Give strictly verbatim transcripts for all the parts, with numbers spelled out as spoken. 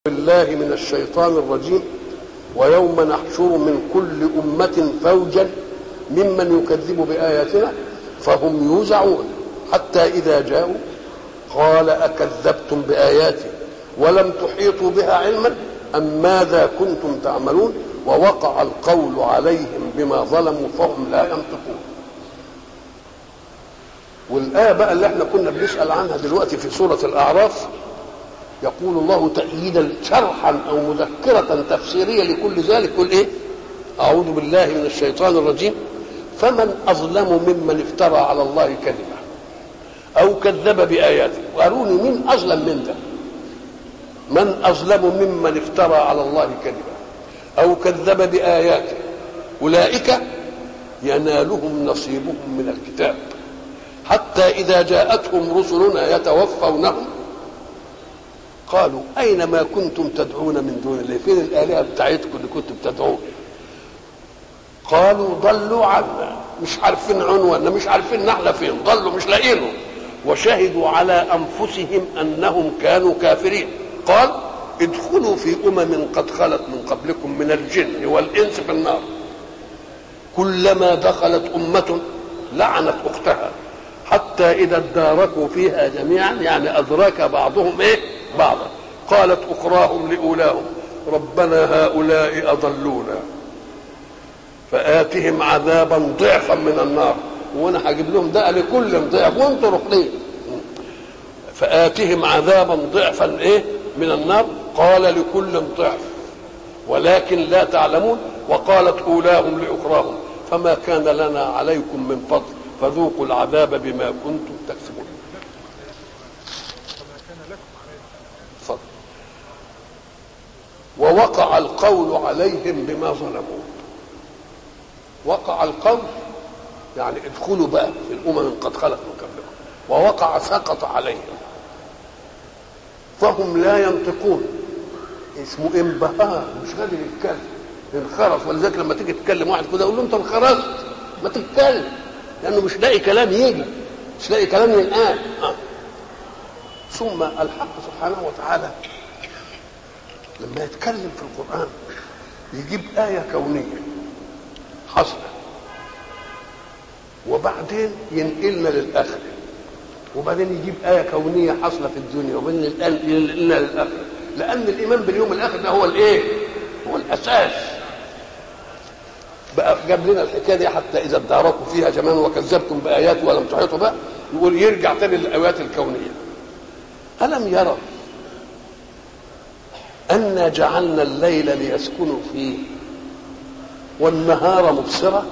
بالله من الشيطان الرجيم. ويوم نحشر من كل أمة فوجا ممن يكذب بآياتنا فهم يوزعون حتى إذا جاءوا قال أكذبتم بآياتي ولم تحيطوا بها علما أم ماذا كنتم تعملون ووقع القول عليهم بما ظلموا فهم لا ينطقون. والآية بقى اللي احنا كنا بنسأل عنها دلوقتي في سورة الأعراف يقول الله تأييدا شرحا أو مذكرة تفسيرية لكل ذلك يقول إيه؟ أعوذ بالله من الشيطان الرجيم. فمن أظلم ممن افترى على الله كذبا أو كذب بآياته. وقالوني مين أظلم من ده؟ من أظلم ممن افترى على الله كذبا أو كذب بآياته أولئك ينالهم نصيبهم من الكتاب حتى إذا جاءتهم رسلنا يتوفونهم قالوا أين ما كنتم تدعون من دون الله؟ فين الآلهة بتاعتكم اللي كنتم تدعون؟ قالوا ضلوا عنا، مش عارفين عنواننا، مش عارفين نحن فين، ضلوا مش لاقينه. وشهدوا على أنفسهم أنهم كانوا كافرين. قال ادخلوا في أمم قد خلت من قبلكم من الجن والإنس في النار كلما دخلت أمة لعنت أختها حتى إذا اداركوا فيها جميعا، يعني أدرك بعضهم إيه بعضا. قالت أخراهم لأولاهم ربنا هؤلاء أضلونا فآتهم عذابا ضعفا من النار. وأنا هجيب لهم ده لكل ضعف وانتوا رقلين. فآتهم عذابا ضعفا إيه من النار. قال لكل ضعف ولكن لا تعلمون. وقالت أولاهم لأخراهم فما كان لنا عليكم من فضل فذوقوا العذاب بما كنتم تكسبون. فضل. ووقع القول عليهم بما ظلموا. وقع القول يعني ادخلوا بقى في الأمم قد خلت من قبلكم. ووقع سقط عليهم فهم لا ينطقون. اسمه انبهار، مش قادر يتكلم، انخرط. ولذلك لما تيجي تتكلم واحد كده يقول له انت انخرطت ما تتكلم، لانه مش لاقي كلام يجي، مش لاقي كلام ينقال. آه. ثم الحق سبحانه وتعالى لما يتكلم في القرآن يجيب آية كونية حصلت وبعدين ينقلنا للآخرة، وبعدين يجيب آية كونية حصلة في الدنيا وبعدين ينقلنا للآخرة. لأن الإيمان باليوم الآخر ده هو الإيه؟ هو الأساس. بقى جاب لنا الحكاية دي حتى إذا اداركوا فيها جميعا وكذبتم بآياتي ولم تحيطوا بها. يقول يرجع تاني للآيات الكونية. ألم يروا أنا جعلنا الليل ليسكنوا فيه والنهار مبصرة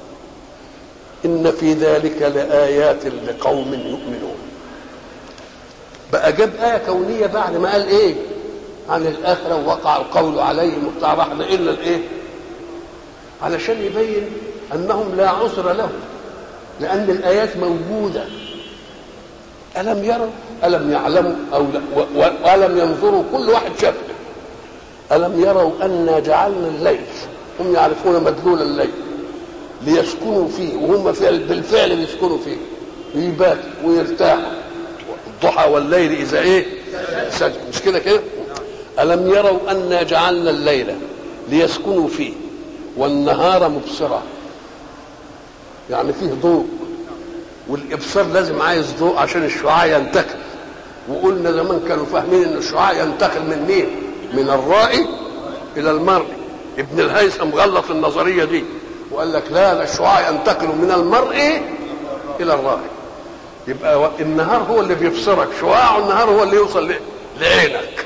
إن في ذلك لآيات لقوم يؤمنون. بقى جاب آية كونية بعد ما قال إيه عن الآخرة ووقع القول عليهم وبتاع رحنا إلا الإيه، علشان يبين أنهم لا عذر لهم لأن الآيات موجودة. ألم يروا ألم يعلموا أو لا وألم ينظروا كل واحد شاف. ألم يروا أنا جعلنا الليل، هم يعرفون مدلول الليل ليسكنوا فيه، وهم بالفعل بيسكنوا فيه، يباتوا ويرتاحوا الضحى والليل إذا إيه سجد. مش كده كده؟ ألم يروا أنا جعلنا الليل ليسكنوا فيه والنهار مبصرة، يعني فيه ضوء، والإبصار لازم عايز ضوء عشان الشعاع ينتقل. وقلنا زمان كانوا فاهمين إن الشعاع ينتقل من مين؟ من الرائي إلى المرئي. ابن الهيثم غلط النظرية دي وقال لك لا ده الشعاع ينتقل من المرئي إلى الرائي. يبقى النهار هو اللي بيبصرك، شعاع النهار هو اللي يوصل لعينك.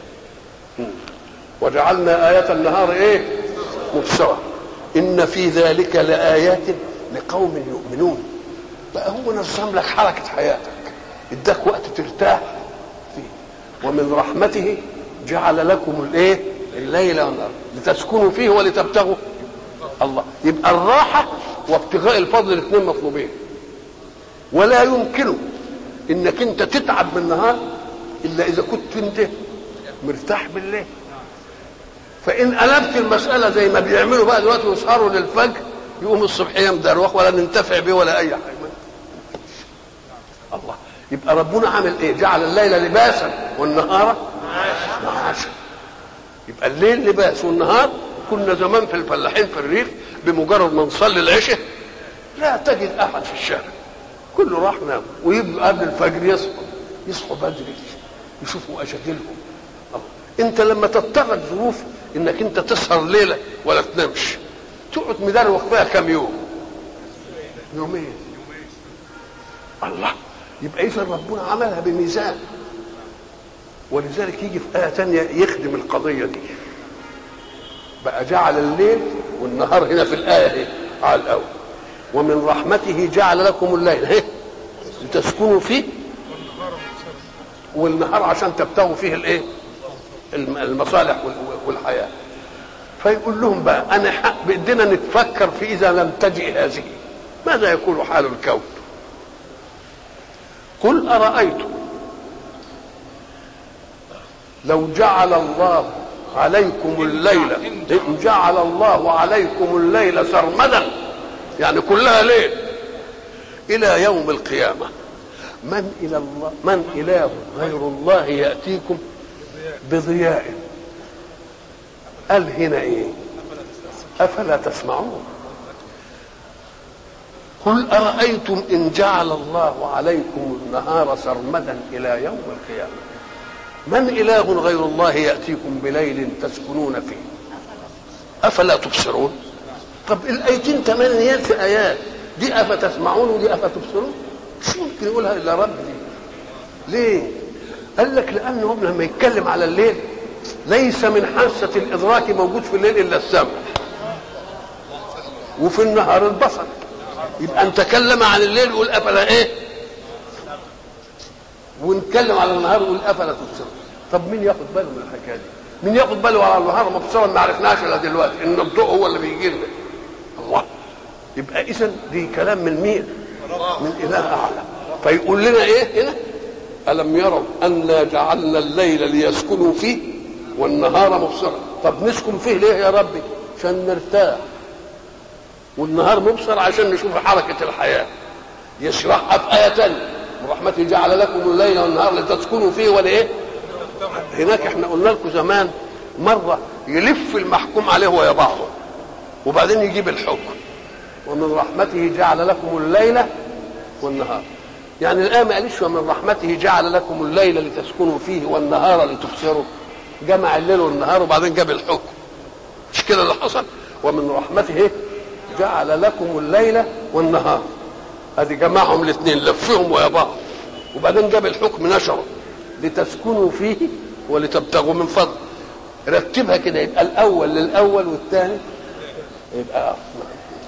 وجعلنا آية النهار إيه؟ مبصرة إن في ذلك لآيات لقوم يؤمنون. بقى هو نظم لك حركة حياتك، اداك وقت ترتاح فيه. ومن رحمته جعل لكم الايه الليل والنهار لتسكنوا فيه ولتبتغوا الله. يبقى الراحة وابتغاء الفضل الاثنين مطلوبين. ولا يمكن انك انت تتعب بالنهار الا اذا كنت انت مرتاح بالليل. فان قلبت المسألة زي ما بيعملوا بقى دلوقتي ويسهروا للفجر يقوم الصبح يمدروخ ولا ننتفع به ولا اي حاجة. الله. يبقى ربنا عامل ايه؟ جعل الليل لباسا والنهار معاشا. يبقى الليل لباس والنهار. كنا زمان في الفلاحين في الريف بمجرد ما نصلي العشاء لا تجد احد في الشارع، كله راح نام، ويبقوا قبل الفجر يصحوا يصحوا بدري يشوفوا اشغالهم. انت لما تضطر الظروف انك انت تسهر ليله ولا تنامش تقعد مدروخ فيها كم يوم؟ يومين. الله، يبقى اذا ربنا عملها بميزان. ولذلك يجي في آية تانية يخدم القضية دي بقى، جعل الليل والنهار هنا في الآية هي على الأول. ومن رحمته جعل لكم الليل هي لتسكنوا فيه والنهار عشان تبتغوا فيه الايه؟ المصالح والحياة. فيقول لهم بقى أنا حق بدنا نتفكر في إذا لم تجئ هذه ماذا يكون حال الكون؟ قل أرأيتم لو جعل الله عليكم الليل، إن جعل الله عليكم الليل سرمدا يعني كلها ليل إلى يوم القيامة، من إلى الله من إله غير الله يأتيكم بضياء. قال هنا إيه؟ أفلا تسمعون. قل أرأيتم إن جعل الله عليكم النهار سرمدا إلى يوم القيامة من إله غير الله يأتيكم بليل تسكنون فيه أفلا تبصرون. طب الآيتين ثمانية في آيات دي أفتسمعون ودي أفتبصرون، مش ممكن يقولها إلا رب دي. ليه؟ قال لك لأنه لما يتكلم على الليل ليس من حاسة الإدراك موجود في الليل إلا السمع، وفي النهار البصر. يبقى أن تكلم عن الليل يقول أفلا إيه، ونتكلم على النهار يقول أفلا تبصرون. طب مين ياخد باله من الحكاية دي؟ مين ياخد باله على النهار مبصرا ما عرفناش إلا دلوقتي إن الضوء هو اللي بيجي لنا. الله، يبقى إذن دي كلام من مين؟ من إله أعلى. فيقول لنا إيه هنا؟ ألم يروا أنا جعلنا الليل ليسكنوا فيه والنهار مبصرا. طب نسكن فيه ليه يا ربي؟ عشان نرتاح، والنهار مبصر عشان نشوف حركة الحياة. يشرحها في آية تانية ورحمته جعل لكم الليل والنهار لتسكنوا فيه ولإيه؟ هناك احنا قلنا لكم زمان مرة يلف المحكوم عليه ويا بعضه وبعدين يجيب الحكم. ومن رحمته جعل لكم الليل والنهار، يعني الآية ما قالش ومن رحمته جعل لكم الليل لتسكنوا فيه والنهار لتبصروا، جمع الليل والنهار وبعدين جاب الحكم. مش كده اللي حصل؟ ومن رحمته جعل لكم الليل والنهار، ادي جمعهم الاثنين لفهم ويا بعض وبعدين جاب الحكم نشره لتسكنوا فيه ولتبتغوا من فضل. رتبها كده يبقى الاول للاول والثاني يبقى أفضل.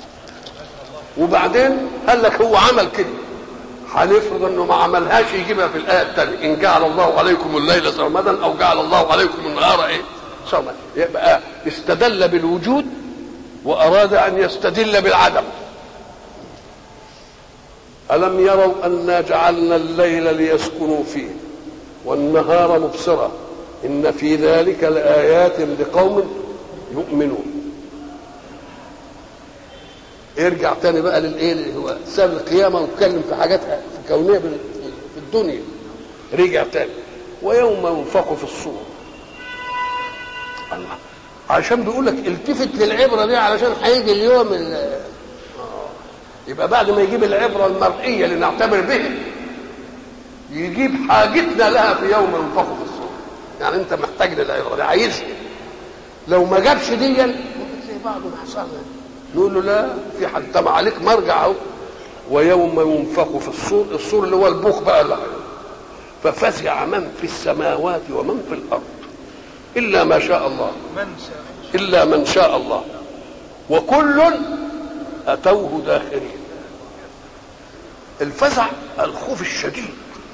وبعدين قال لك هو عمل كده، هنفرض انه ما عملهاش يجيبها في الايه الثانيه ان جعل الله عليكم الليل سرمدا او جعل الله عليكم النهار ايه سرمدا. يبقى استدل بالوجود واراد ان يستدل بالعدم. ألم يروا أنا جعلنا الليل ليسكنوا فيه والنهار مبصرا إن في ذلك لآيات لقوم يؤمنون. ارجع تاني بقى للايه اللي هو ساب القيامه واتكلم في حاجات في كونيه في الدنيا. رجع تاني ويوم ينفخ في الصور. الله، عشان بيقول لك التفت للعبره دي علشان هيجي اليوم اللي يبقى بعد ما يجيب العبره المرئيه اللي نعتبر به يجيب حاجتنا لها في يوم ينفخ في الصور. يعني انت محتاج للعبره دي، عايزها. لو ما جابش دي ممكن زي بعض ما حصل نقول له لا، في حد تبع عليك مرجع اهو. ويوم ينفخ في الصور، الصور اللي هو البوخ بقى لا. ففزع من في السماوات ومن في الارض الا ما شاء الله، الا من شاء الله وكل اتوه داخرين. الفزع الخوف الشديد.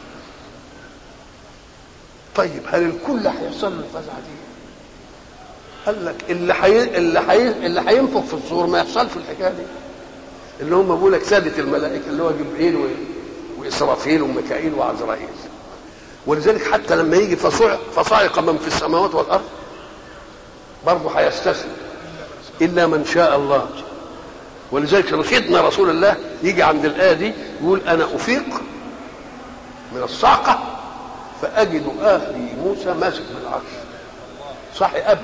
طيب هل الكل هيحصل له الفزعه دي؟ قال لك اللي حي... اللي حي... اللي هينفخ في الصور ما يحصلش الحكايه دي، اللي هم بيقول لك ساده الملائكه اللي هو جبريل و... واسرافيل وميكائيل وعزرائيل. ولذلك حتى لما يجي فصع... فصعق من في السماوات والارض برضه هيستثني الا من شاء الله. ولذلك رشدنا رسول الله يجي عند الايه دي يقول انا افيق من الصعقه فاجد اخي موسى ماسك بالعرش صاحي قبلي.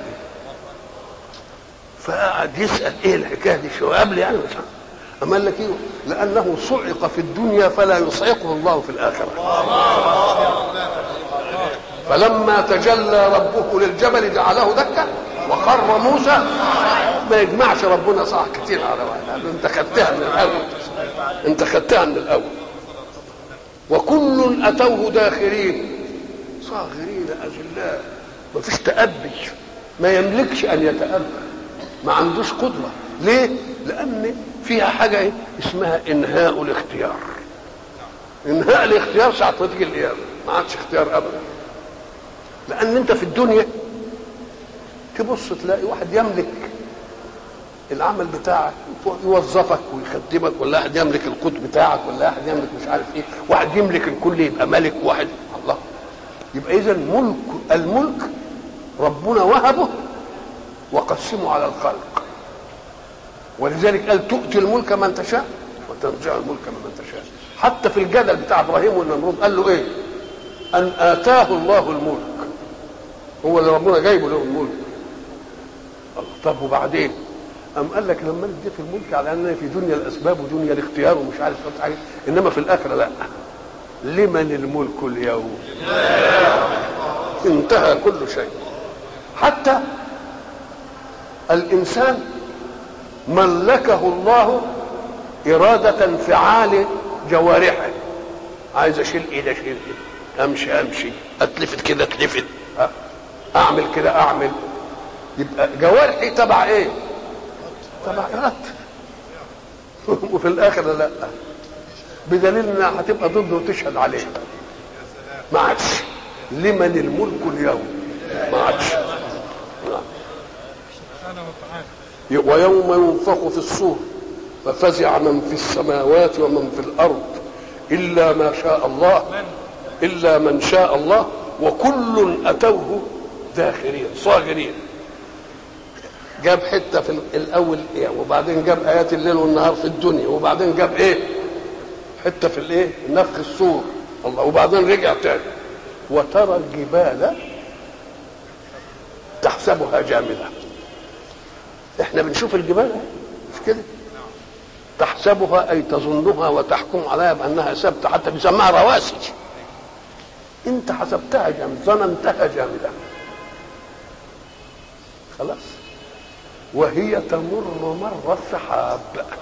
فقعد يسال ايه الحكايه دي، شو قبلي يعني؟ مش عارف. اما قال لك ايه؟ لانه صعق في الدنيا فلا يصعقه الله في الاخره. فلما تجلى ربه للجبل جعله دكا وخر موسى. ما يجمعش ربنا صح كتير على واحد. انت خدتها من الاول، انت خدتها من الاول. وكل اتوه داخرين صاغرين اذلاء. ما فيش تأبي، ما يملكش ان يتأبى، ما عندوش قدره. ليه؟ لان فيها حاجه ايه اسمها انهاء الاختيار. انهاء الاختيار ساعه ما تيجي القيامه ما عادش اختيار ابدا. لان انت في الدنيا تبص تلاقي واحد يملك العمل بتاعك، يوظفك ويخدمك، ولا واحد يملك القوت بتاعك، ولا واحد يملك مش عارف ايه، واحد يملك الكل يبقى ملك، واحد الله. يبقى اذا ملك الملك ربنا وهبه وقسمه على الخلق. ولذلك قال تؤتي الملك من تشاء وتنزع الملك من تشاء. حتى في الجدل بتاع ابراهيم والنمرود قال له ايه؟ ان اتاه الله الملك، هو اللي ربنا جايبه له الملك. طب وبعدين؟ أم قال لك لما اديت الملك على ان في دنيا الاسباب ودنيا الاختيار ومش عارف حاجه، انما في الاخره لا. لمن الملك اليوم؟ انتهى كل شيء. حتى الانسان ملكه الله اراده انفعال جوارحه. عايز اشيل ايدي اشيل ايدي، امشي امشي، اتلفت كده اتلفت، اعمل كده اعمل. يبقى جوارحي تبع ايه؟ تبع ارادتي. وفي الاخره لا، بدليل انها هتبقى ضده وتشهد عليه. ما عادش لمن الملك اليوم، ما عادش. ويوم ينفخ في الصور ففزع من في السماوات ومن في الارض الا ما شاء الله، الا من شاء الله، وكل اتوه داخرين صاغرين. جاب حته في الاول ايه، وبعدين جاب ايات الليل والنهار في الدنيا، وبعدين جاب ايه حته في الايه نفخ الصور الله، وبعدين رجع تاني. وترى الجبال تحسبها جامده. احنا بنشوف الجبال مش كده؟ تحسبها اي تظنها وتحكم عليها بانها ثابته، حتى بيسموها رواسي. انت حسبتها جامده، ظننتها جامده، خلاص. وهي تمر مر السحاب.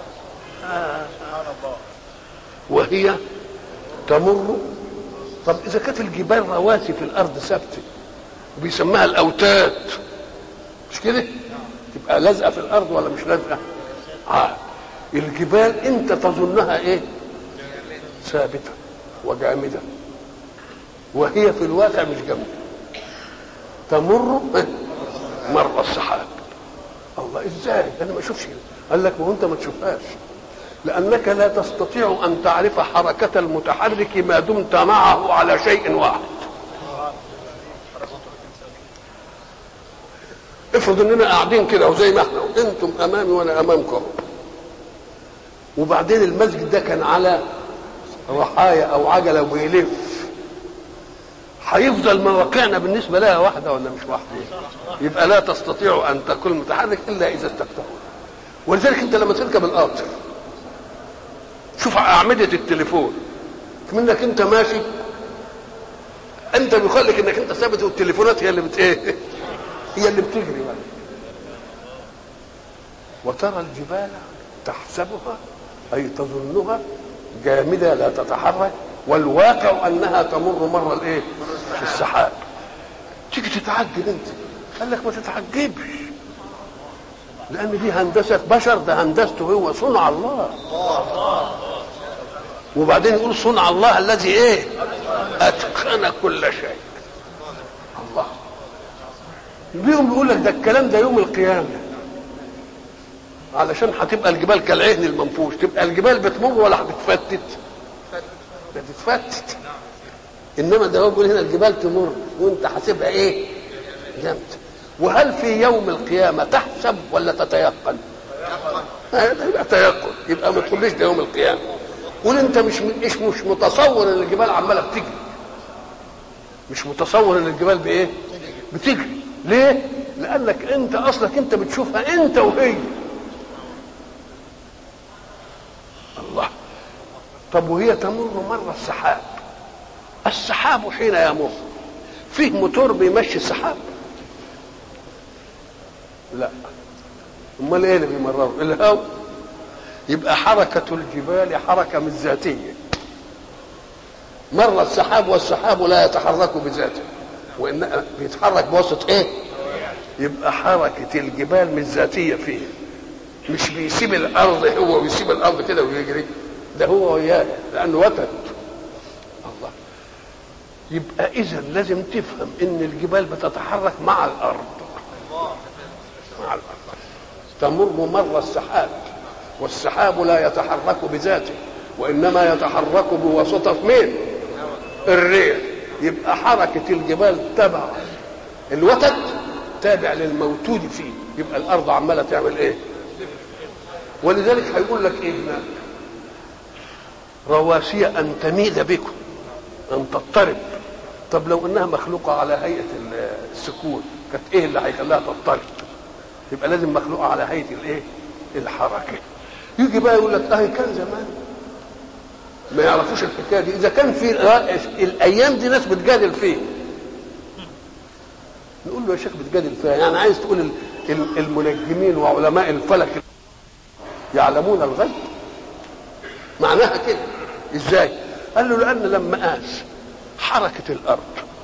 وهي تمر. طب اذا كانت الجبال رواسي في الارض ثابته وبيسموها الاوتاد مش كده؟ تبقى لازقه في الارض ولا مش لازقه؟ آه. الجبال انت تظنها ايه؟ ثابته وجامده، وهي في الواقع مش جامده. تمر مر السحاب. الله، ازاي انا ما اشوفش؟ قال لك ما هو انت ما تشوفهاش، لانك لا تستطيع ان تعرف حركه المتحرك ما دمت معه على شيء واحد. افرض اننا قاعدين كده وزي ما احنا، انتم امامي وانا امامكم، وبعدين المسجد ده كان على رحايا او عجله وبيلف، هيفضل مواقعنا بالنسبه لها واحده ولا مش واحده؟ يبقى لا تستطيع ان تكون متحرك الا اذا استفتحوا. ولذلك انت لما تركب القطر شوف اعمده التليفون منك انت ماشي، انت بيخليك انك انت ثابت، والتليفونات هي اللي بت ايه؟ هي اللي بتجري بقى. وترى الجبال تحسبها اي تظنها جامده لا تتحرك، والواقع انها تمر مر الايه؟ السحاب. تيجي تتعجب انت، قال لك ما تتعجبش، لان دي هندسه بشر، ده هندسته هو صنع الله. وبعدين يقول صنع الله الذي ايه؟ اتقن كل شيء. الله بيهم بيقول لك ده الكلام ده يوم القيامه، علشان هتبقى الجبال كالعهن المنفوش. تبقى الجبال بتمر ولا هتتفتت؟ بتتفتت. انما ده هو بيقول هنا الجبال تمر وانت حاسبها ايه؟ جامده. وهل في يوم القيامه تحسب ولا تتيقن؟ يبقى تيقن. يبقى ما تقوليش ده يوم القيامه، قول انت مش مش مش متصور ان الجبال عماله بتجري، مش متصور ان الجبال بايه؟ بتجري. ليه؟ لانك انت اصلك انت بتشوفها انت وهي. الله. طب وهي تمر مر السحاب، السحاب حين يمر فيه موتور بيمشي السحاب؟ لا. امال ايه اللي بيمرره؟ الهواء. يبقى حركه الجبال حركه مش ذاتيه. مر السحاب والسحاب لا يتحرك بذاته، وان بيتحرك بواسطه ايه؟ يبقى حركه الجبال مش ذاتيه فيه، مش بيسيب الارض هو ويسيب الارض كده ويجري، ده هو وياه لانه وتد. الله. يبقى اذا لازم تفهم ان الجبال بتتحرك مع الارض، مع الارض. تمر مر السحاب، والسحاب لا يتحرك بذاته وانما يتحرك بواسطه مين؟ الريح. يبقى حركه الجبال تبع الوتد تابع للموتود فيه، يبقى الارض عماله تعمل ايه؟ ولذلك هيقول لك ايه هناك؟ رواسي ان تميد بكم، ان تضطرب. طب لو انها مخلوقه على هيئه السكون كانت ايه اللي هيخليها تضطرب؟ يبقى لازم مخلوقه على هيئه الايه؟ الحركه. يجي بقى يقول لك اه كان زمان ما يعرفوش الحكايه دي، اذا كان في الايام دي ناس بتجادل فيه. نقول له يا شيخ بتجادل فيها يعني عايز تقول المنجمين وعلماء الفلك يعلمون الغيب؟ معناها كده. ازاي؟ قال له لان لما قاس حركه الارض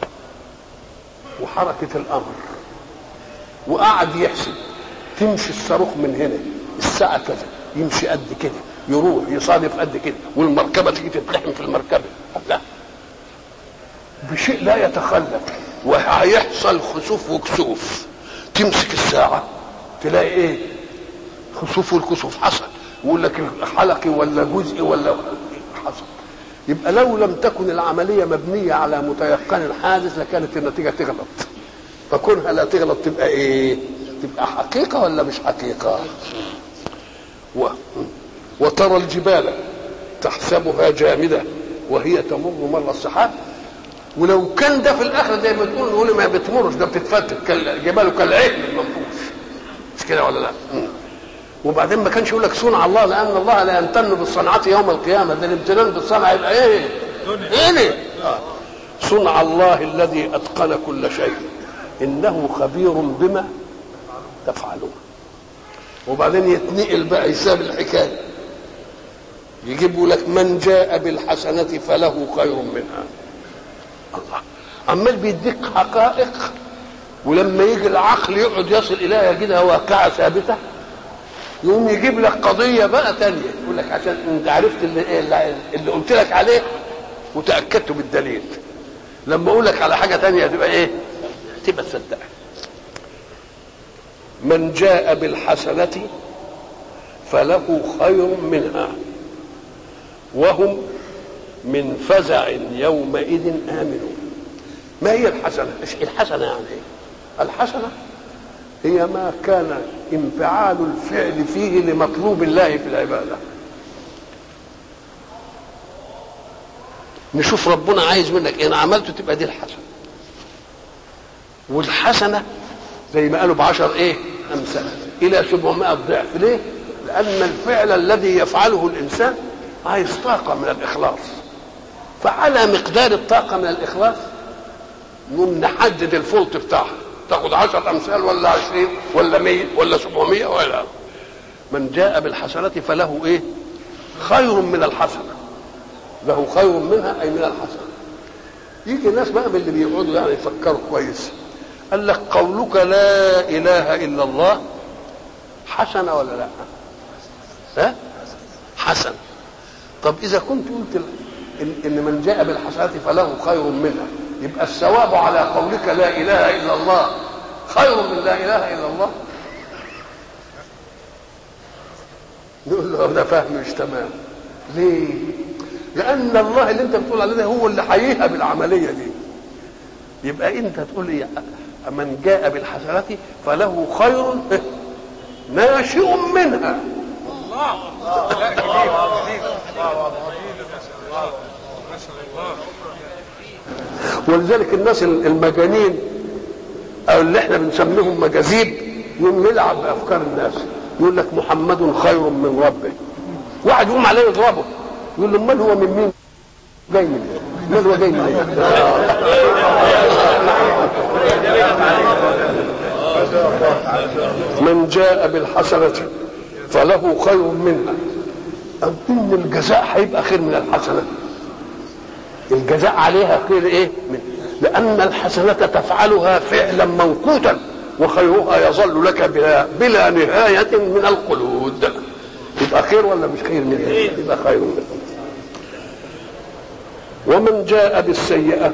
وحركه الامر وقعد يحسب تمشي الصاروخ من هنا الساعه كذا يمشي قد كده يروح يصادف قد كده والمركبه تيجي تتلحم في المركبه، لا بشيء لا يتخلف، وهيحصل خسوف وكسوف. تمسك الساعه تلاقي ايه؟ خسوف والكسوف حصل، ويقول لك حلقي ولا جزئي ولا حصل. يبقى لو لم تكن العمليه مبنيه على متيقن حادث لكانت النتيجه تغلط، فكونها لا تغلط تبقى ايه؟ تبقى حقيقه ولا مش حقيقه؟ و... وترى الجبال تحسبها جامده وهي تمر مر السحاب. ولو كان ده في الاخر زي ما تقول نقول ما بتمرش، ده بتتفتت الجبال كالعهن المنفوش، مش كده ولا لا؟ م. وبعدين ما كانش يقول لك صنع الله، لان الله لا يمتن بالصنعه يوم القيامه، ده الامتنان بالصنعه يبقى ايه؟ ايه؟ آه. صنع الله الذي اتقن كل شيء انه خبير بما تفعلون. وبعدين يتنقل بقى يساب الحكايه، يجيبوا لك من جاء بالحسنه فله خير منها. الله عمال بيديك حقائق، ولما يجي العقل يقعد يصل اليها يجدها واقعه ثابته، يقوم يجيب لك قضيه بقى تانية يقول لك عشان انت عرفت اللي, اللي قلت لك عليه وتاكدت بالدليل، لما اقول لك على حاجه تانية تبقى ايه؟ تبقى تصدقها. من جاء بالحسنه فله خير منها وهم من فزع يومئذ آمنون. ما هي الحسنة؟ الحسنة يعني ايه؟ الحسنة هي ما كان انفعال الفعل فيه لمطلوب الله في العبادة. نشوف ربنا عايز منك ان عملته تبقى دي الحسنة. والحسنة زي ما قالوا بعشر ايه؟ امثال الى سبعمائة ضعف. ليه؟ لان الفعل الذي يفعله الانسان عايز طاقة من الاخلاص، فعلى مقدار الطاقة من الإخلاص نقوم نحدد الفولت بتاعها، تاخد عشر أمثال ولا عشرين ولا مية ولا سبعمية ولا. من جاء بالحسنة فله إيه؟ خير من الحسنة، له خير منها أي من الحسنة. يجي الناس بقى من اللي بيقعدوا يعني يفكروا كويس، قال لك قولك لا إله إلا الله حسنة ولا لا؟ ها؟ حسن. طب إذا كنت قلت ان من جاء بالحسنات فله خير منها، يبقى الثواب على قولك لا اله الا الله خير من لا اله الا الله. نقول له ده فهم مش تمام. ليه؟ لان الله اللي انت بتقول عليه ده هو اللي حييها بالعمليه دي. يبقى انت تقول ايه؟ من جاء بالحسنات فله خير ناشئ منها. الله ولذلك الناس المجانين او اللي احنا بنسميهم مجاذيب، يقوم يلعب بافكار الناس. يقول لك محمد خير من ربه، واحد يقوم عليه يضربه، يقول له امال هو من مين؟ جاي من ايه؟ امال هو جاي من ايه؟ من جاء بالحسنة فله خير منها. أو إن الجزاء هيبقى خير من الحسنة، الجزاء عليها خير إيه؟ من لأن الحسنة تفعلها فعلا موقوتا، وخيرها يظل لك بلا, بلا نهاية من الخلود. يبقى خير ولا مش خير منها؟ يبقى خير منها. ومن جاء بالسيئة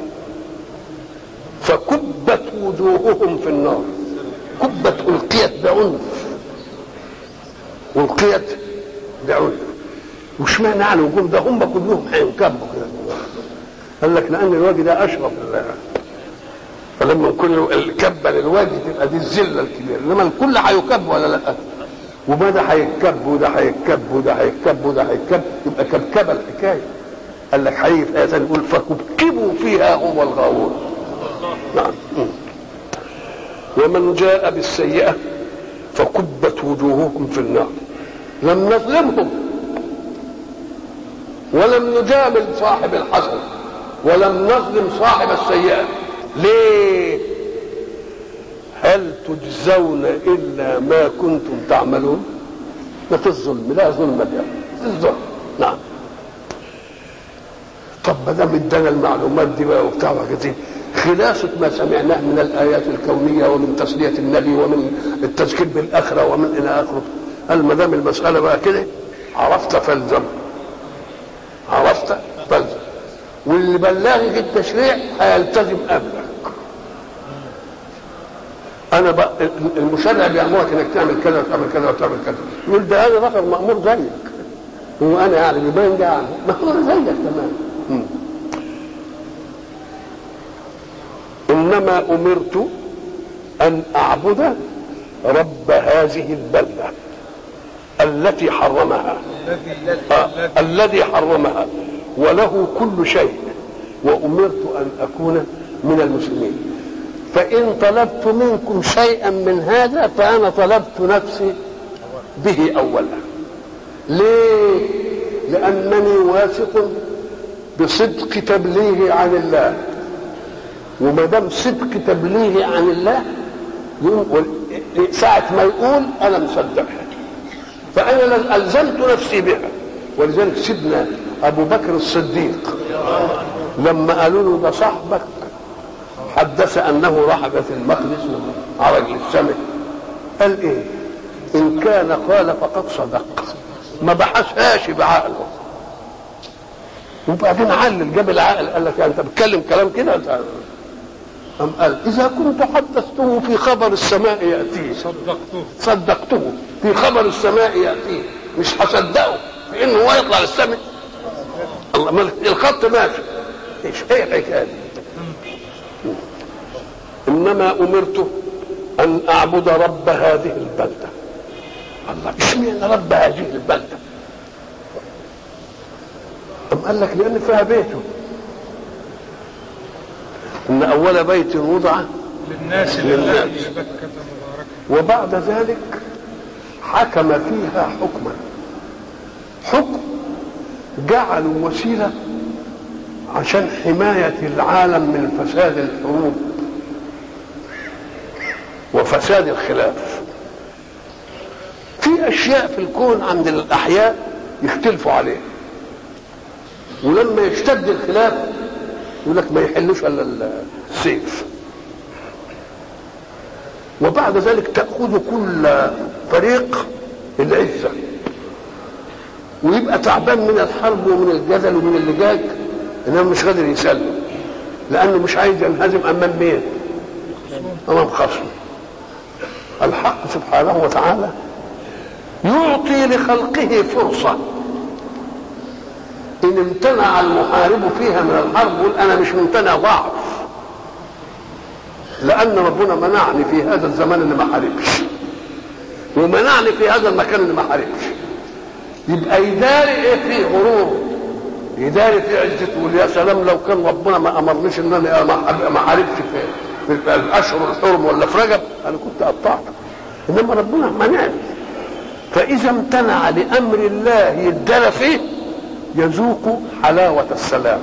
فكبت وجوههم في النار. كبت ألقيت بعنف، ألقيت بعنف. وش معنى يعني وجوه ده؟ هم كلهم هينكبوا كده. قال لك لأن الوجه ده أشرف لله، فلما كل الكبه للوجه تبقى دي الذلة الكبيرة، إنما الكل هيكب ولا لا؟ وما ده هيكب وده هيكب وده هيكب وده هيكب، يبقى كبكبة الحكاية. قال لك هيجي في آية ثانية يقول فكبكبوا فيها هم والغاوون. نعم. ومن جاء بالسيئة فكبت وجوههم في النار. لم نظلمهم ولم نجامل صاحب الحسن ولم نظلم صاحب السيئة. ليه؟ هل تجزون إلا ما كنتم تعملون؟ ما في الظلم، لا ظلم اليوم، الظلم. نعم. طب ما دام ادانا المعلومات دي بقى وبتاع وكده، خلاصة ما سمعناه من الآيات الكونية ومن تسلية النبي ومن التذكير بالآخرة ومن إلى آخره، قال ما دام المسألة بقى كده عرفت فالزم، عرفت فالزم، واللي بلغك التشريع هيلتزم قبلك. أنا بقى المشرع بيأمرك إنك تعمل كذا وتعمل كذا وتعمل كذا، يقول ده أنا رجل مأمور زيك، هو أنا يعني يبين ده يعني مأمور زيك تمام. إنما أمرت أن أعبد رب هذه البلدة التي حرمها، آه. الذي حرمها وله كل شيء، وأمرت أن أكون من المسلمين. فإن طلبت منكم شيئا من هذا فأنا طلبت نفسي به أولا. ليه؟ لأنني واثق بصدق تبليغي عن الله، وما دام صدق تبليغي عن الله ساعة ما يقول أنا مصدقها، فأنا ألزمت نفسي بها. ولذلك سيدنا أبو بكر الصديق لما قالوا له ده صاحبك حدث أنه راح بيت المقدس عرج للسماء، قال إيه؟ إن كان قال فقد صدق، ما بحثهاش بعقله. وبعدين علل جاب العقل، قال لك أنت بتكلم كلام كده. أم قال إذا كنت حدثته في خبر السماء يأتيه صدقته صدقته في خبر السماء يأتيه، مش هصدقه في إنه هو يطلع للسماء. الله، الخط ماشي. إيش إيه الحكاية؟ إنما أمرت أن أعبد رب هذه البلدة. الله، اشمعنى رب هذه البلدة؟ أم قال لك لأن فيها بيته، إن أول بيت وضع للناس للناس، وبعد ذلك حكم فيها حكما، حكم جعلوا وسيلة عشان حماية العالم من فساد الحروب وفساد الخلاف. في أشياء في الكون عند الأحياء يختلفوا عليها، ولما يشتد الخلاف يقول لك ما يحلوش الا السيف. وبعد ذلك تأخذ كل فريق العزة، ويبقى تعبان من الحرب ومن الجدل ومن اللجاج، انما مش قادر يسلم لانه مش عايز ينهزم امام مين؟ امام خصمه. الحق سبحانه وتعالى يعطي لخلقه فرصة، إن امتنع المحارب فيها من الحرب يقول أنا مش ممتنع، ضعف، لأن ربنا منعني في هذا الزمان اللي ما حاربش، ومنعني في هذا المكان اللي ما حاربش. يبقى يداري إيه فيه غرور، يداري فيه عزته، يقول يا سلام لو كان ربنا ما أمرنيش إن أنا ما حاربش فيه، في الاشهر الحرم ولا في رجب انا كنت قطعت، انما ربنا منعني. فاذا امتنع لامر الله يدل فيه يذوق حلاوه السلام،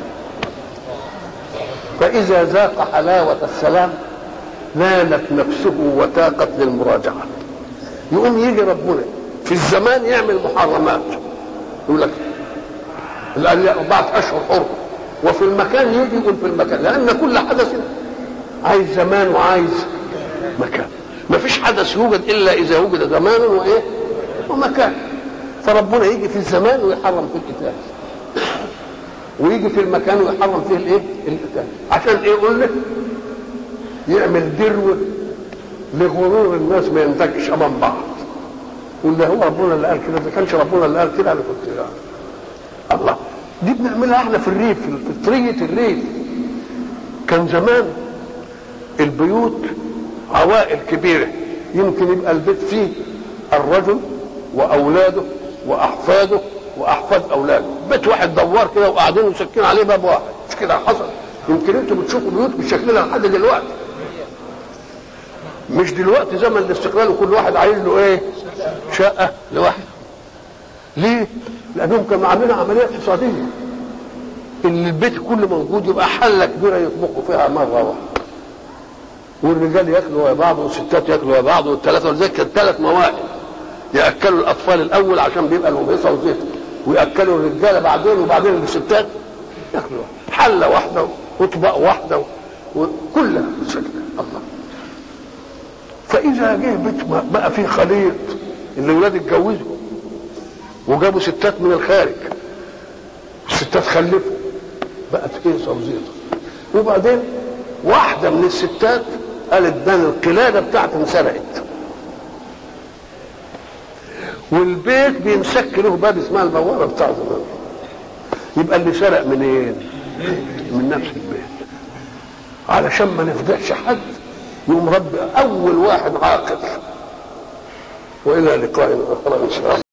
فاذا ذاق حلاوه السلام نالت نفسه وتاقت للمراجعه. يقوم يجي ربنا في الزمان يعمل محرمات، يقول لك أربعة أشهر حرم، وفي المكان يجي يقول في المكان، لأن كل حدث عايز زمان وعايز مكان. ما فيش حدث يوجد إلا إذا وجد زمان وإيه ومكان. فربنا يجي في الزمان ويحرم في القتال، ويجي في المكان ويحرم فيه الإيه القتال. عشان إيه؟ يقول لك يعمل دروة لغرور الناس ما ينتجش أمام بعض. ولا هو ربنا اللي قال كده؟ ما كانش ربنا اللي قال كده. انا كنت يعني الله دي بنعملها احنا في الريف، في فطريه الريف. كان زمان البيوت عوائل كبيره، يمكن يبقى البيت فيه الرجل واولاده واحفاده واحفاد اولاده، بيت واحد دوار كده وقاعدين وساكنين عليه باب واحد، مش كده حصل؟ يمكن انتوا بتشوفوا بيوت بالشكل ده لحد دلوقتي. مش دلوقتي زمن الاستقلال وكل واحد عايز له ايه؟ شقه لوحده. ليه؟ لانهم كانوا عاملين عمليه اقتصاديه، ان البيت كله موجود يبقى حله كبيره يطبخوا فيها مره واحده، والرجال ياكلوا ويا بعض والستات ياكلوا ويا بعض، والثلاثه، ولذلك كانت ثلاث موائد، ياكلوا الاطفال الاول عشان بيبقى لهم هيصه وزيت، وياكلوا الرجاله بعدين، وبعدين الستات ياكلوا حله واحده وطبق واحده وكلها بالشكل. الله. فاذا جه بيت بقى فيه خليط، اللي ولاد اتجوزوا وجابوا ستات من الخارج، الستات خلفوا، بقت هيصه وزيطه، وبعدين واحده من الستات قالت ده القلاده بتاعتي انسرقت، والبيت بينسك له باب اسمها البوابه بتاع زمان، يبقى اللي سرق منين؟ من نفس البيت. علشان ما نفضحش حد يوم رب اول واحد عاقل. والى لقاء اخر ان شاء الله.